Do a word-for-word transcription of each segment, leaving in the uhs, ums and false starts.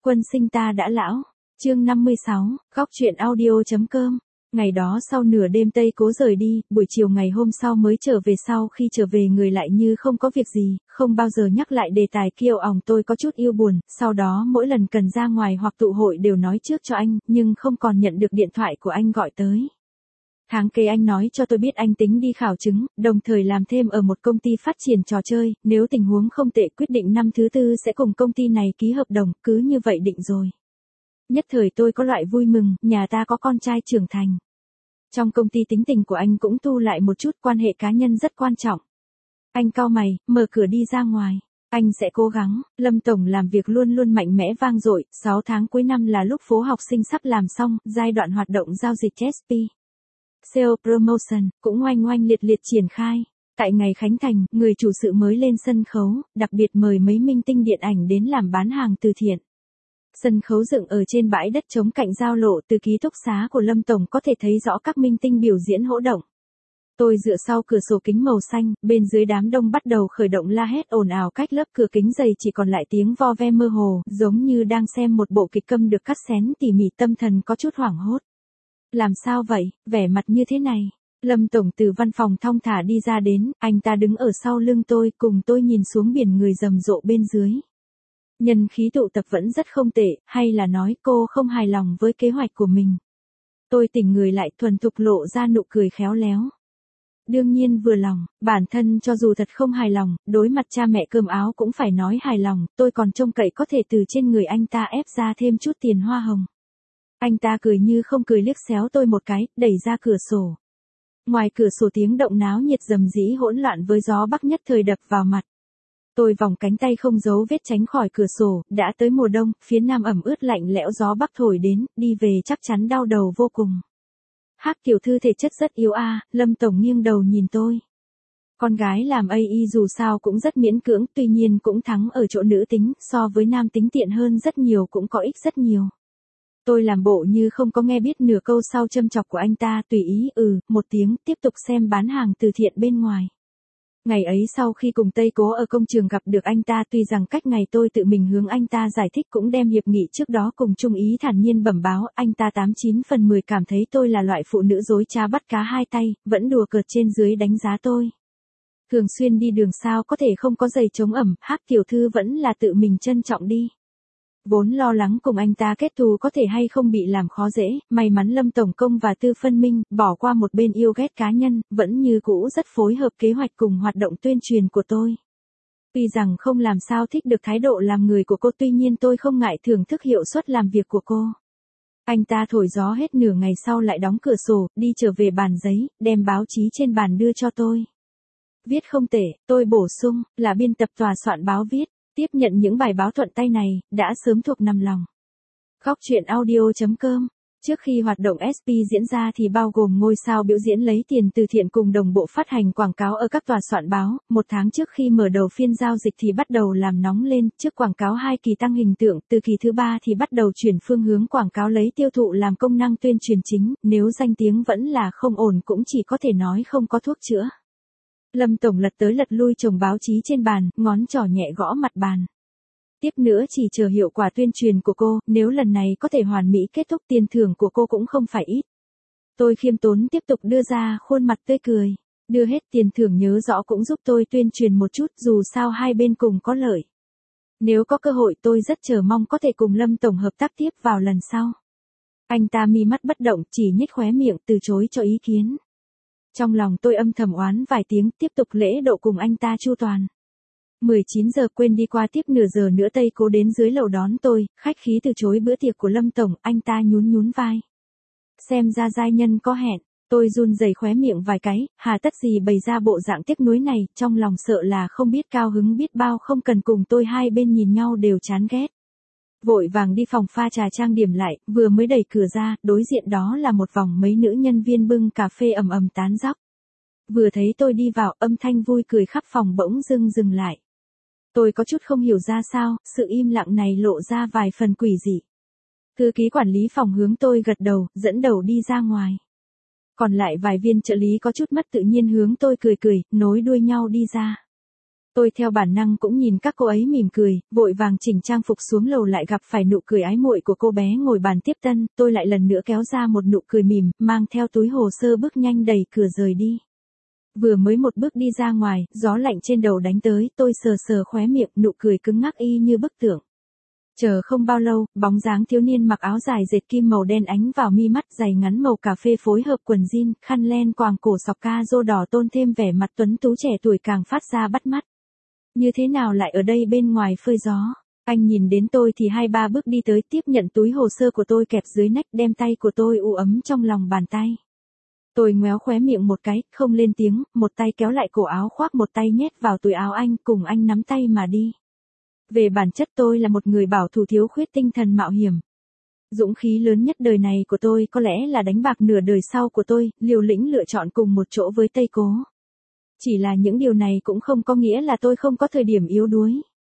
Quân sinh ta đã lão. Chương năm mươi sáu, góc truyện audio.com. Ngày đó sau nửa đêm Tây Cố rời đi, buổi chiều ngày hôm sau mới trở về, sau khi trở về người lại như không có việc gì, không bao giờ nhắc lại đề tài kiêu ỏng. Tôi có chút yêu buồn, sau đó mỗi lần cần ra ngoài hoặc tụ hội đều nói trước cho anh, nhưng không còn nhận được điện thoại của anh gọi tới. Tháng kế anh nói cho tôi biết anh tính đi khảo chứng, đồng thời làm thêm ở một công ty phát triển trò chơi, nếu tình huống không tệ quyết định năm thứ tư sẽ cùng công ty này ký hợp đồng, cứ như vậy định rồi. Nhất thời tôi có loại vui mừng, nhà ta có con trai trưởng thành. Trong công ty tính tình của anh cũng tu lại một chút, quan hệ cá nhân rất quan trọng. Anh cau mày, mở cửa đi ra ngoài. Anh sẽ cố gắng. Lâm Tổng làm việc luôn luôn mạnh mẽ vang dội, sáu tháng cuối năm là lúc phố học sinh sắp làm xong, giai đoạn hoạt động giao dịch ét pê. Sale Promotion cũng oanh oanh liệt liệt triển khai. Tại ngày khánh thành, người chủ sự mới lên sân khấu, đặc biệt mời mấy minh tinh điện ảnh đến làm bán hàng từ thiện. Sân khấu dựng ở trên bãi đất trống cạnh giao lộ, từ ký túc xá của Lâm Tổng có thể thấy rõ các minh tinh biểu diễn hỗ động. Tôi dựa sau cửa sổ kính màu xanh, bên dưới đám đông bắt đầu khởi động la hét ồn ào, cách lớp cửa kính dày chỉ còn lại tiếng vo ve mơ hồ, giống như đang xem một bộ kịch câm được cắt xén tỉ mỉ, tâm thần có chút hoảng hốt. Làm sao vậy, vẻ mặt như thế này? Lâm Tổng từ văn phòng thong thả đi ra đến, anh ta đứng ở sau lưng tôi, cùng tôi nhìn xuống biển người rầm rộ bên dưới. Nhân khí tụ tập vẫn rất không tệ, hay là nói cô không hài lòng với kế hoạch của mình? Tôi tỉnh người lại, thuần thục lộ ra nụ cười khéo léo. Đương nhiên vừa lòng, bản thân cho dù thật không hài lòng, đối mặt cha mẹ cơm áo cũng phải nói hài lòng, tôi còn trông cậy có thể từ trên người anh ta ép ra thêm chút tiền hoa hồng. Anh ta cười như không cười, liếc xéo tôi một cái, đẩy ra cửa sổ. Ngoài cửa sổ tiếng động náo nhiệt rầm rĩ hỗn loạn với gió bắc nhất thời đập vào mặt. Tôi vòng cánh tay không giấu vết tránh khỏi cửa sổ, đã tới mùa đông, phía nam ẩm ướt lạnh lẽo, gió bắc thổi đến, đi về chắc chắn đau đầu vô cùng. Hắc tiểu thư thể chất rất yếu a, à, Lâm Tổng nghiêng đầu nhìn tôi. Con gái làm a i dù sao cũng rất miễn cưỡng, tuy nhiên cũng thắng ở chỗ nữ tính, so với nam tính tiện hơn rất nhiều, cũng có ích rất nhiều. Tôi làm bộ như không có nghe, biết nửa câu sau châm chọc của anh ta, tùy ý ừ, một tiếng, tiếp tục xem bán hàng từ thiện bên ngoài. Ngày ấy sau khi cùng Tây Cố ở công trường gặp được anh ta, tuy rằng cách ngày tôi tự mình hướng anh ta giải thích, cũng đem hiệp nghị trước đó cùng Trung Ý thản nhiên bẩm báo, anh ta tám chín phần mười cảm thấy tôi là loại phụ nữ dối trá bắt cá hai tay, vẫn đùa cợt trên dưới đánh giá tôi. Thường xuyên đi đường sao có thể không có giày chống ẩm, Hắc tiểu thư vẫn là tự mình trân trọng đi. Vốn lo lắng cùng anh ta kết thù có thể hay không bị làm khó dễ, may mắn Lâm Tổng công và Tư phân minh, bỏ qua một bên yêu ghét cá nhân, vẫn như cũ rất phối hợp kế hoạch cùng hoạt động tuyên truyền của tôi. Tuy rằng không làm sao thích được thái độ làm người của cô, tuy nhiên tôi không ngại thưởng thức hiệu suất làm việc của cô. Anh ta thổi gió hết nửa ngày sau lại đóng cửa sổ, đi trở về bàn giấy, đem báo chí trên bàn đưa cho tôi. Viết không tệ, tôi bổ sung, là biên tập tòa soạn báo viết. Tiếp nhận những bài báo thuận tay này, đã sớm thuộc nằm lòng. Góc truyện audio.com. Trước khi hoạt động ét pê diễn ra thì bao gồm ngôi sao biểu diễn lấy tiền từ thiện cùng đồng bộ phát hành quảng cáo ở các tòa soạn báo. Một tháng trước khi mở đầu phiên giao dịch thì bắt đầu làm nóng lên, trước quảng cáo hai kỳ tăng hình tượng, từ kỳ thứ ba thì bắt đầu chuyển phương hướng quảng cáo lấy tiêu thụ làm công năng tuyên truyền chính, nếu danh tiếng vẫn là không ổn cũng chỉ có thể nói không có thuốc chữa. Lâm Tổng lật tới lật lui chồng báo chí trên bàn, ngón trỏ nhẹ gõ mặt bàn. Tiếp nữa chỉ chờ hiệu quả tuyên truyền của cô, nếu lần này có thể hoàn mỹ kết thúc, tiền thưởng của cô cũng không phải ít. Tôi khiêm tốn tiếp tục đưa ra khuôn mặt tươi cười. Đưa hết tiền thưởng nhớ rõ cũng giúp tôi tuyên truyền một chút, dù sao hai bên cùng có lợi. Nếu có cơ hội tôi rất chờ mong có thể cùng Lâm Tổng hợp tác tiếp vào lần sau. Anh ta mi mắt bất động, chỉ nhếch khóe miệng từ chối cho ý kiến. Trong lòng tôi âm thầm oán vài tiếng, tiếp tục lễ độ cùng anh ta chu toàn. mười chín giờ quên đi, qua tiếp nửa giờ nữa Tây Cố đến dưới lầu đón tôi, khách khí từ chối bữa tiệc của Lâm Tổng, anh ta nhún nhún vai. Xem ra giai nhân có hẹn, tôi run rẩy khóe miệng vài cái, hà tất gì bày ra bộ dạng tiếc nuối này, trong lòng sợ là không biết cao hứng biết bao, không cần cùng tôi, hai bên nhìn nhau đều chán ghét. Vội vàng đi phòng pha trà trang điểm lại, vừa mới đẩy cửa ra, đối diện đó là một vòng mấy nữ nhân viên bưng cà phê ầm ầm tán dóc. Vừa thấy tôi đi vào, âm thanh vui cười khắp phòng bỗng dưng dừng lại. Tôi có chút không hiểu ra sao, sự im lặng này lộ ra vài phần quỷ dị. Thư ký quản lý phòng hướng tôi gật đầu, dẫn đầu đi ra ngoài. Còn lại vài viên trợ lý có chút mất tự nhiên hướng tôi cười cười, nối đuôi nhau đi ra. Tôi theo bản năng cũng nhìn các cô ấy mỉm cười, vội vàng chỉnh trang phục xuống lầu lại gặp phải nụ cười ái muội của cô bé ngồi bàn tiếp tân, tôi lại lần nữa kéo ra một nụ cười mỉm, mang theo túi hồ sơ bước nhanh đẩy cửa rời đi. Vừa mới một bước đi ra ngoài, gió lạnh trên đầu đánh tới, tôi sờ sờ khóe miệng, nụ cười cứng ngắc y như bức tượng. Chờ không bao lâu, bóng dáng thiếu niên mặc áo dài dệt kim màu đen ánh vào mi mắt, giày ngắn màu cà phê phối hợp quần jean, khăn len quàng cổ sọc ca rô đỏ tôn thêm vẻ mặt tuấn tú trẻ tuổi càng phát ra bắt mắt. Như thế nào lại ở đây bên ngoài phơi gió? Anh nhìn đến tôi thì hai ba bước đi tới tiếp nhận túi hồ sơ của tôi kẹp dưới nách, đem tay của tôi u ấm trong lòng bàn tay. Tôi ngoéo khóe miệng một cái, không lên tiếng, một tay kéo lại cổ áo khoác một tay nhét vào túi áo anh, cùng anh nắm tay mà đi. Về bản chất tôi là một người bảo thủ thiếu khuyết tinh thần mạo hiểm. Dũng khí lớn nhất đời này của tôi có lẽ là đánh bạc nửa đời sau của tôi, liều lĩnh lựa chọn cùng một chỗ với Tây Cố. Chỉ là những điều này cũng không có nghĩa là tôi không có thời điểm yếu đuối.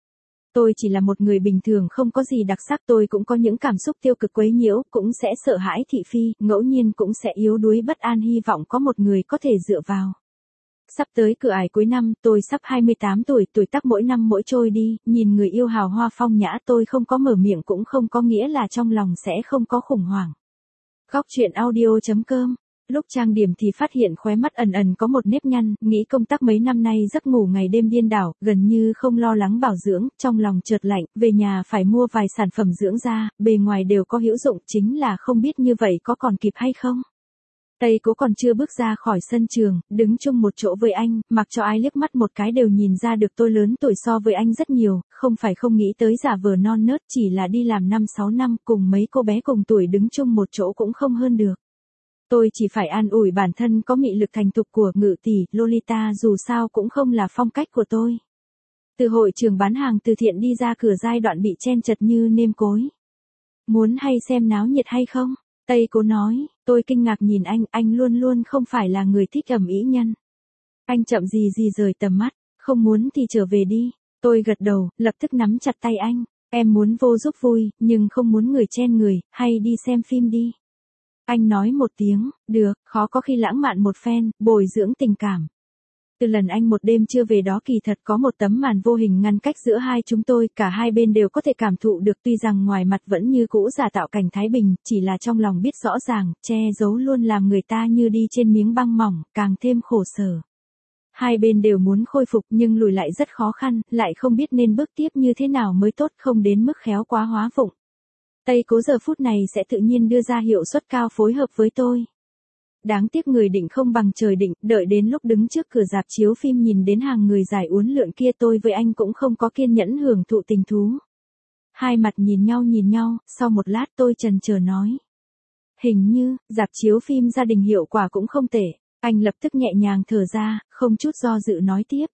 Tôi chỉ là một người bình thường không có gì đặc sắc, tôi cũng có những cảm xúc tiêu cực quấy nhiễu, cũng sẽ sợ hãi thị phi, ngẫu nhiên cũng sẽ yếu đuối bất an hy vọng có một người có thể dựa vào. Sắp tới cửa ải cuối năm, tôi sắp hai mươi tám tuổi, tuổi tác mỗi năm mỗi trôi đi, nhìn người yêu hào hoa phong nhã tôi không có mở miệng cũng không có nghĩa là trong lòng sẽ không có khủng hoảng. Góc truyện audio chấm com. Lúc trang điểm thì phát hiện khóe mắt ẩn ẩn có một nếp nhăn, nghĩ công tác mấy năm nay giấc ngủ ngày đêm điên đảo, gần như không lo lắng bảo dưỡng, trong lòng chợt lạnh, về nhà phải mua vài sản phẩm dưỡng da, bề ngoài đều có hữu dụng, chính là không biết như vậy có còn kịp hay không. Tây Cố còn chưa bước ra khỏi sân trường, đứng chung một chỗ với anh, mặc cho ai liếc mắt một cái đều nhìn ra được tôi lớn tuổi so với anh rất nhiều, không phải không nghĩ tới giả vờ non nớt, chỉ là đi làm năm sáu năm cùng mấy cô bé cùng tuổi đứng chung một chỗ cũng không hơn được. Tôi chỉ phải an ủi bản thân có mị lực thành thục của Ngự tỷ, Lolita dù sao cũng không là phong cách của tôi. Từ hội trường bán hàng từ thiện đi ra cửa giai đoạn bị chen chật như nêm cối. Muốn hay xem náo nhiệt hay không? Tây Cố nói, tôi kinh ngạc nhìn anh, anh luôn luôn không phải là người thích ầm ĩ nhân. Anh chậm gì gì rời tầm mắt, không muốn thì trở về đi. Tôi gật đầu, lập tức nắm chặt tay anh, em muốn vô giúp vui, nhưng không muốn người chen người, hay đi xem phim đi. Anh nói một tiếng, được, khó có khi lãng mạn một phen, bồi dưỡng tình cảm. Từ lần anh một đêm chưa về đó kỳ thật có một tấm màn vô hình ngăn cách giữa hai chúng tôi, cả hai bên đều có thể cảm thụ được tuy rằng ngoài mặt vẫn như cũ giả tạo cảnh thái bình, chỉ là trong lòng biết rõ ràng, che giấu luôn làm người ta như đi trên miếng băng mỏng, càng thêm khổ sở. Hai bên đều muốn khôi phục nhưng lùi lại rất khó khăn, lại không biết nên bước tiếp như thế nào mới tốt không đến mức khéo quá hóa vụng. Tây Cố giờ phút này sẽ tự nhiên đưa ra hiệu suất cao phối hợp với tôi. Đáng tiếc người định không bằng trời định, đợi đến lúc đứng trước cửa rạp chiếu phim nhìn đến hàng người dài uốn lượn kia tôi với anh cũng không có kiên nhẫn hưởng thụ tình thú. Hai mặt nhìn nhau nhìn nhau, sau một lát tôi chần chờ nói. Hình như, rạp chiếu phim gia đình hiệu quả cũng không tệ, anh lập tức nhẹ nhàng thở ra, không chút do dự nói tiếp.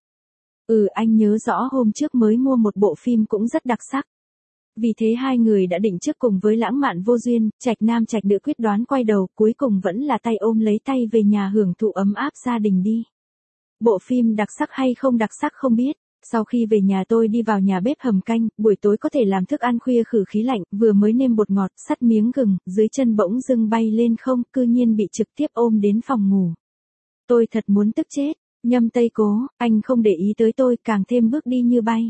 Ừ anh nhớ rõ hôm trước mới mua một bộ phim cũng rất đặc sắc. Vì thế hai người đã định trước cùng với lãng mạn vô duyên, trạch nam trạch nữ quyết đoán quay đầu, cuối cùng vẫn là tay ôm lấy tay về nhà hưởng thụ ấm áp gia đình đi. Bộ phim đặc sắc hay không đặc sắc không biết, sau khi về nhà tôi đi vào nhà bếp hầm canh, buổi tối có thể làm thức ăn khuya khử khí lạnh, vừa mới nêm bột ngọt, sắt miếng gừng, dưới chân bỗng dưng bay lên không, cư nhiên bị trực tiếp ôm đến phòng ngủ. Tôi thật muốn tức chết, nhâm Tây Cố, anh không để ý tới tôi, càng thêm bước đi như bay.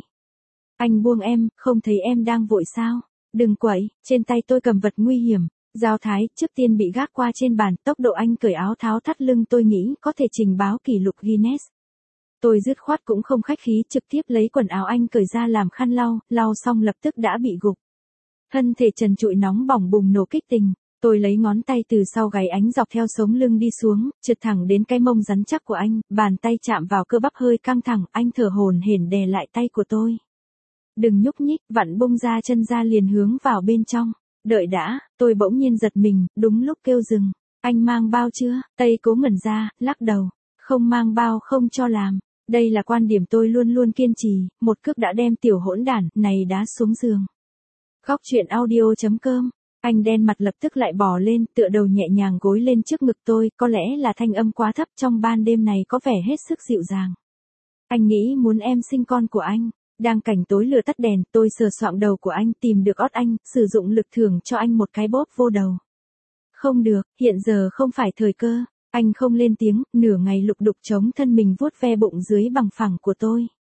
Anh buông em, không thấy em đang vội sao? Đừng quậy, trên tay tôi cầm vật nguy hiểm, dao thái, trước tiên bị gác qua trên bàn, tốc độ anh cởi áo tháo thắt lưng tôi nghĩ có thể trình báo kỷ lục Guinness. Tôi dứt khoát cũng không khách khí, trực tiếp lấy quần áo anh cởi ra làm khăn lau, lau xong lập tức đã bị gục. Thân thể trần trụi nóng bỏng bùng nổ kích tình, tôi lấy ngón tay từ sau gáy ánh dọc theo sống lưng đi xuống, trượt thẳng đến cái mông rắn chắc của anh, bàn tay chạm vào cơ bắp hơi căng thẳng, anh thở hổn hển đè lại tay của tôi. Đừng nhúc nhích, vặn bung ra chân ra liền hướng vào bên trong. Đợi đã, tôi bỗng nhiên giật mình, đúng lúc kêu dừng. Anh mang bao chưa? Tây Cố ngẩn ra, lắc đầu. Không mang bao không cho làm. Đây là quan điểm tôi luôn luôn kiên trì, một cước đã đem tiểu hỗn đản này đá xuống giường. Góc truyện audio chấm com. Anh đen mặt lập tức lại bò lên, tựa đầu nhẹ nhàng gối lên trước ngực tôi, có lẽ là thanh âm quá thấp trong ban đêm này có vẻ hết sức dịu dàng. Anh nghĩ muốn em sinh con của anh. Đang cảnh tối lửa tắt đèn, tôi sờ soạng đầu của anh, tìm được ót anh, sử dụng lực thưởng cho anh một cái bóp vô đầu. Không được, hiện giờ không phải thời cơ. Anh không lên tiếng, nửa ngày lục đục chống thân mình vuốt ve bụng dưới bằng phẳng của tôi.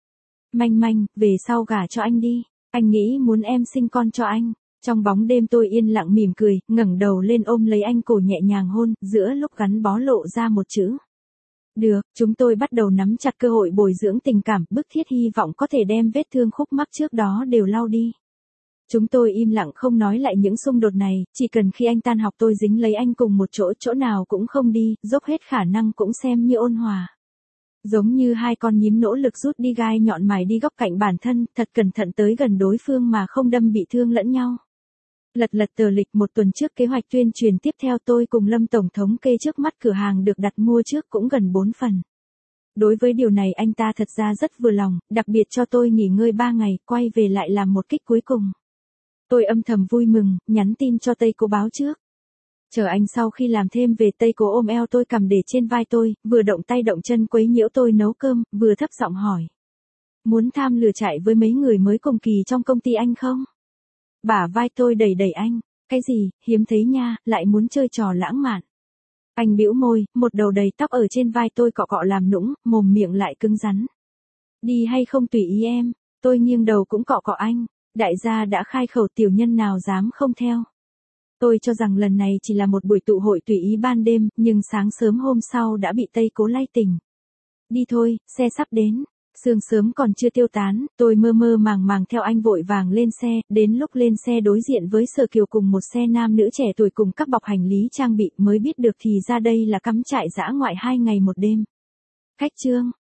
Manh manh, về sau gả cho anh đi. Anh nghĩ muốn em sinh con cho anh. Trong bóng đêm tôi yên lặng mỉm cười, ngẩng đầu lên ôm lấy anh cổ nhẹ nhàng hôn, giữa lúc gắn bó lộ ra một chữ. Được, chúng tôi bắt đầu nắm chặt cơ hội bồi dưỡng tình cảm, bức thiết hy vọng có thể đem vết thương khúc mắc trước đó đều lau đi. Chúng tôi im lặng không nói lại những xung đột này, chỉ cần khi anh tan học tôi dính lấy anh cùng một chỗ, chỗ nào cũng không đi, dốc hết khả năng cũng xem như ôn hòa. Giống như hai con nhím nỗ lực rút đi gai nhọn mài đi góc cạnh bản thân, thật cẩn thận tới gần đối phương mà không đâm bị thương lẫn nhau. Lật lật tờ lịch một tuần trước kế hoạch tuyên truyền tiếp theo tôi cùng Lâm Tổng thống kê trước mắt cửa hàng được đặt mua trước cũng gần bốn phần. Đối với điều này anh ta thật ra rất vừa lòng, đặc biệt cho tôi nghỉ ngơi ba ngày, quay về lại làm một kích cuối cùng. Tôi âm thầm vui mừng, nhắn tin cho Tây Cố báo trước. Chờ anh sau khi làm thêm về Tây Cố ôm eo tôi cầm để trên vai tôi, vừa động tay động chân quấy nhiễu tôi nấu cơm, vừa thấp giọng hỏi. Muốn tham lừa chạy với mấy người mới cùng kỳ trong công ty anh không? Bả vai tôi đẩy đẩy anh. Cái gì, hiếm thấy nha, lại muốn chơi trò lãng mạn. Anh bĩu môi, một đầu đầy tóc ở trên vai tôi cọ cọ làm nũng, mồm miệng lại cứng rắn. Đi hay không tùy ý em, tôi nghiêng đầu cũng cọ cọ anh. Đại gia đã khai khẩu tiểu nhân nào dám không theo. Tôi cho rằng lần này chỉ là một buổi tụ hội tùy ý ban đêm, nhưng sáng sớm hôm sau đã bị Tây Cố lay tỉnh. Đi thôi, xe sắp đến. Sương sớm còn chưa tiêu tán, tôi mơ mơ màng màng theo anh vội vàng lên xe, đến lúc lên xe đối diện với Sở Kiều cùng một xe nam nữ trẻ tuổi cùng các bọc hành lý trang bị mới biết được thì ra đây là cắm trại dã ngoại hai ngày một đêm. Khách trương,